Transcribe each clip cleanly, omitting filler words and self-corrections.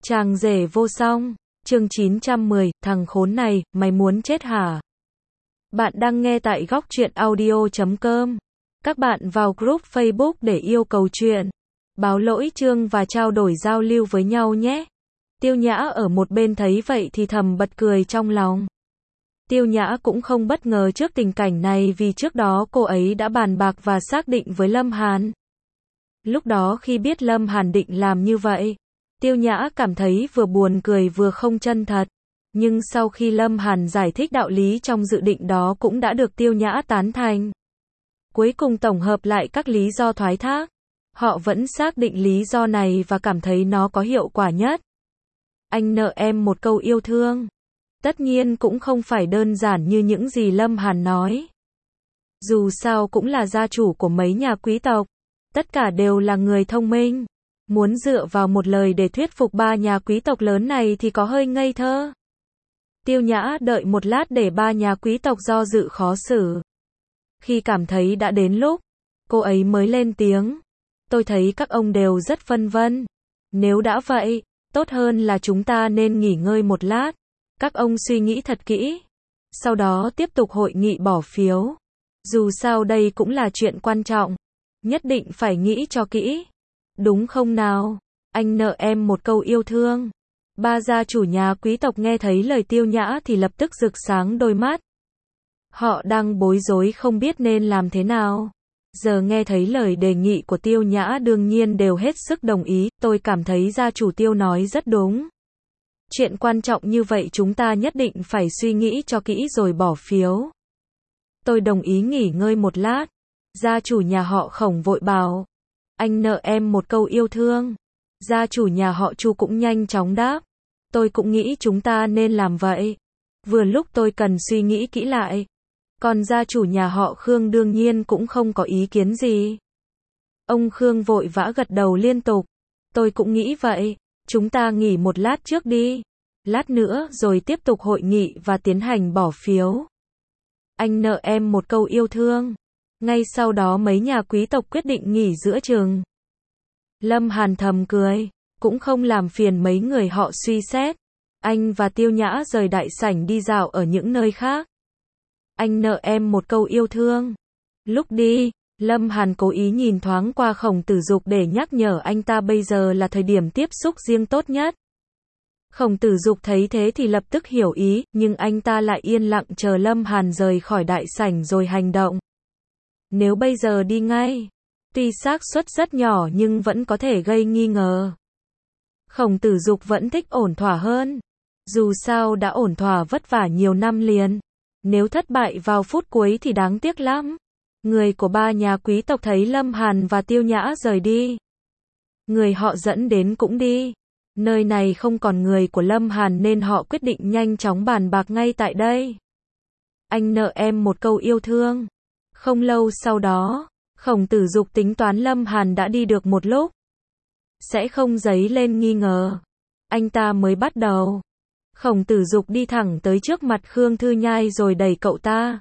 Chàng rể vô song, chương 910, thằng khốn này, mày muốn chết hả? Bạn đang nghe tại góc truyện audio.com. Các bạn vào group Facebook để yêu cầu chuyện, báo lỗi chương và trao đổi giao lưu với nhau nhé. Tiêu Nhã ở một bên thấy vậy thì thầm bật cười trong lòng. Tiêu Nhã cũng không bất ngờ trước tình cảnh này vì trước đó cô ấy đã bàn bạc và xác định với Lâm Hàn. Lúc đó khi biết Lâm Hàn định làm như vậy, Tiêu Nhã cảm thấy vừa buồn cười vừa không chân thật. Nhưng sau khi Lâm Hàn giải thích đạo lý trong dự định đó cũng đã được Tiêu Nhã tán thành. Cuối cùng tổng hợp lại các lý do thoái thác, họ vẫn xác định lý do này và cảm thấy nó có hiệu quả nhất. Anh nợ em một câu yêu thương. Tất nhiên cũng không phải đơn giản như những gì Lâm Hàn nói. Dù sao cũng là gia chủ của mấy nhà quý tộc, tất cả đều là người thông minh. Muốn dựa vào một lời để thuyết phục ba nhà quý tộc lớn này thì có hơi ngây thơ. Tiêu Nhã đợi một lát để ba nhà quý tộc do dự khó xử. Khi cảm thấy đã đến lúc, cô ấy mới lên tiếng. Tôi thấy các ông đều rất phân vân. Nếu đã vậy, tốt hơn là chúng ta nên nghỉ ngơi một lát. Các ông suy nghĩ thật kỹ. Sau đó tiếp tục hội nghị bỏ phiếu. Dù sao đây cũng là chuyện quan trọng. Nhất định phải nghĩ cho kỹ. Đúng không nào? Anh nợ em một câu yêu thương. Ba gia chủ nhà quý tộc nghe thấy lời Tiêu Nhã thì lập tức rực sáng đôi mắt. Họ đang bối rối không biết nên làm thế nào. Giờ nghe thấy lời đề nghị của Tiêu Nhã đương nhiên đều hết sức đồng ý. Tôi cảm thấy gia chủ Tiêu nói rất đúng. Chuyện quan trọng như vậy chúng ta nhất định phải suy nghĩ cho kỹ rồi bỏ phiếu. Tôi đồng ý nghỉ ngơi một lát. Gia chủ nhà họ Khổng vội bảo. Anh nợ em một câu yêu thương. Gia chủ nhà họ Chu cũng nhanh chóng đáp. Tôi cũng nghĩ chúng ta nên làm vậy. Vừa lúc tôi cần suy nghĩ kỹ lại. Còn gia chủ nhà họ Khương đương nhiên cũng không có ý kiến gì. Ông Khương vội vã gật đầu liên tục. Tôi cũng nghĩ vậy. Chúng ta nghỉ một lát trước đi. Lát nữa rồi tiếp tục hội nghị và tiến hành bỏ phiếu. Anh nợ em một câu yêu thương. Ngay sau đó mấy nhà quý tộc quyết định nghỉ giữa chừng. Lâm Hàn thầm cười, cũng không làm phiền mấy người họ suy xét. Anh và Tiêu Nhã rời đại sảnh đi dạo ở những nơi khác. Anh nợ em một câu yêu thương. Lúc đi, Lâm Hàn cố ý nhìn thoáng qua Khổng Tử Dục để nhắc nhở anh ta bây giờ là thời điểm tiếp xúc riêng tốt nhất. Khổng Tử Dục thấy thế thì lập tức hiểu ý, nhưng anh ta lại yên lặng chờ Lâm Hàn rời khỏi đại sảnh rồi hành động. Nếu bây giờ đi ngay, tuy xác suất rất nhỏ nhưng vẫn có thể gây nghi ngờ. Khổng Tử Dục vẫn thích ổn thỏa hơn. Dù sao đã ổn thỏa vất vả nhiều năm liền. Nếu thất bại vào phút cuối thì đáng tiếc lắm. Người của ba nhà quý tộc thấy Lâm Hàn và Tiêu Nhã rời đi. Người họ dẫn đến cũng đi. Nơi này không còn người của Lâm Hàn nên họ quyết định nhanh chóng bàn bạc ngay tại đây. Anh nợ em một câu yêu thương. Không lâu sau đó, Khổng Tử Dục tính toán Lâm Hàn đã đi được một lúc. Sẽ không dấy lên nghi ngờ. Anh ta mới bắt đầu. Khổng Tử Dục đi thẳng tới trước mặt Khương Thư Nhai rồi đẩy cậu ta.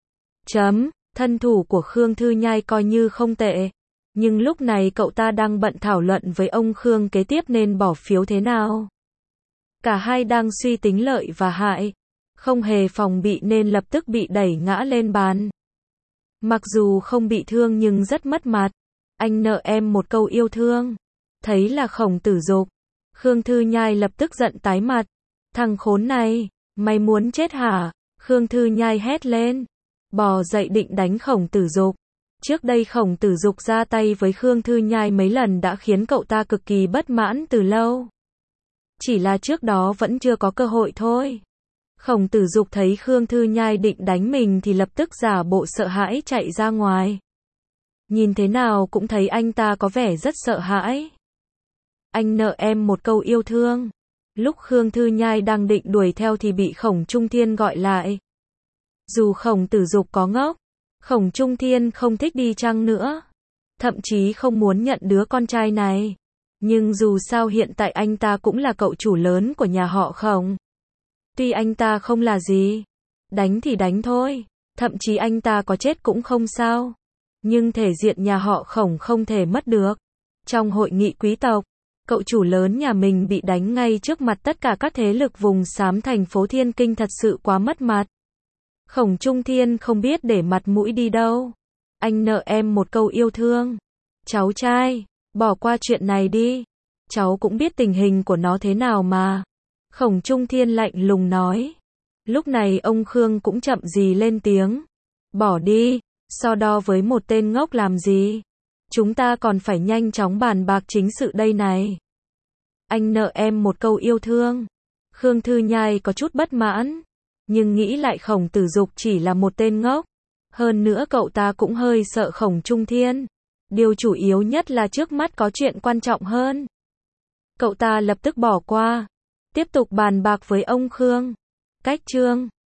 Thân thủ của Khương Thư Nhai coi như không tệ. Nhưng lúc này cậu ta đang bận thảo luận với ông Khương kế tiếp nên bỏ phiếu thế nào. Cả hai đang suy tính lợi và hại. Không hề phòng bị nên lập tức bị đẩy ngã lên bàn. Mặc dù không bị thương nhưng rất mất mặt. Anh nợ em một câu yêu thương. Thấy là Khổng Tử Dục, Khương Thư Nhai lập tức giận tái mặt. Thằng khốn này, mày muốn chết hả? Khương Thư Nhai hét lên. Bò dậy định đánh Khổng Tử Dục. Trước đây Khổng Tử Dục ra tay với Khương Thư Nhai mấy lần đã khiến cậu ta cực kỳ bất mãn từ lâu. Chỉ là trước đó vẫn chưa có cơ hội thôi. Khổng Tử Dục thấy Khương Thư Nhai định đánh mình thì lập tức giả bộ sợ hãi chạy ra ngoài. Nhìn thế nào cũng thấy anh ta có vẻ rất sợ hãi. Anh nợ em một câu yêu thương. Lúc Khương Thư Nhai đang định đuổi theo thì bị Khổng Trung Thiên gọi lại. Dù Khổng Tử Dục có ngốc, Khổng Trung Thiên không thích đi chăng nữa. Thậm chí không muốn nhận đứa con trai này. Nhưng dù sao hiện tại anh ta cũng là cậu chủ lớn của nhà họ Khổng. Tuy anh ta không là gì. Đánh thì đánh thôi. Thậm chí anh ta có chết cũng không sao. Nhưng thể diện nhà họ Khổng không thể mất được. Trong hội nghị quý tộc, Cậu chủ lớn nhà mình bị đánh ngay trước mặt tất cả các thế lực vùng xám thành phố Thiên Kinh thật sự quá mất mặt. Khổng Trung Thiên không biết để mặt mũi đi đâu. Anh nợ em một câu yêu thương. Cháu trai, bỏ qua chuyện này đi. Cháu cũng biết tình hình của nó thế nào mà. Khổng Trung Thiên lạnh lùng nói. Lúc này ông Khương cũng chậm gì lên tiếng. Bỏ đi, so đo với một tên ngốc làm gì? Chúng ta còn phải nhanh chóng bàn bạc chính sự đây này. Anh nợ em một câu yêu thương. Khương Thư Nhai có chút bất mãn, nhưng nghĩ lại Khổng Tử Dục chỉ là một tên ngốc. Hơn nữa cậu ta cũng hơi sợ Khổng Trung Thiên. Điều chủ yếu nhất là trước mắt có chuyện quan trọng hơn. Cậu ta lập tức bỏ qua, tiếp tục bàn bạc với ông Khương. Cách chương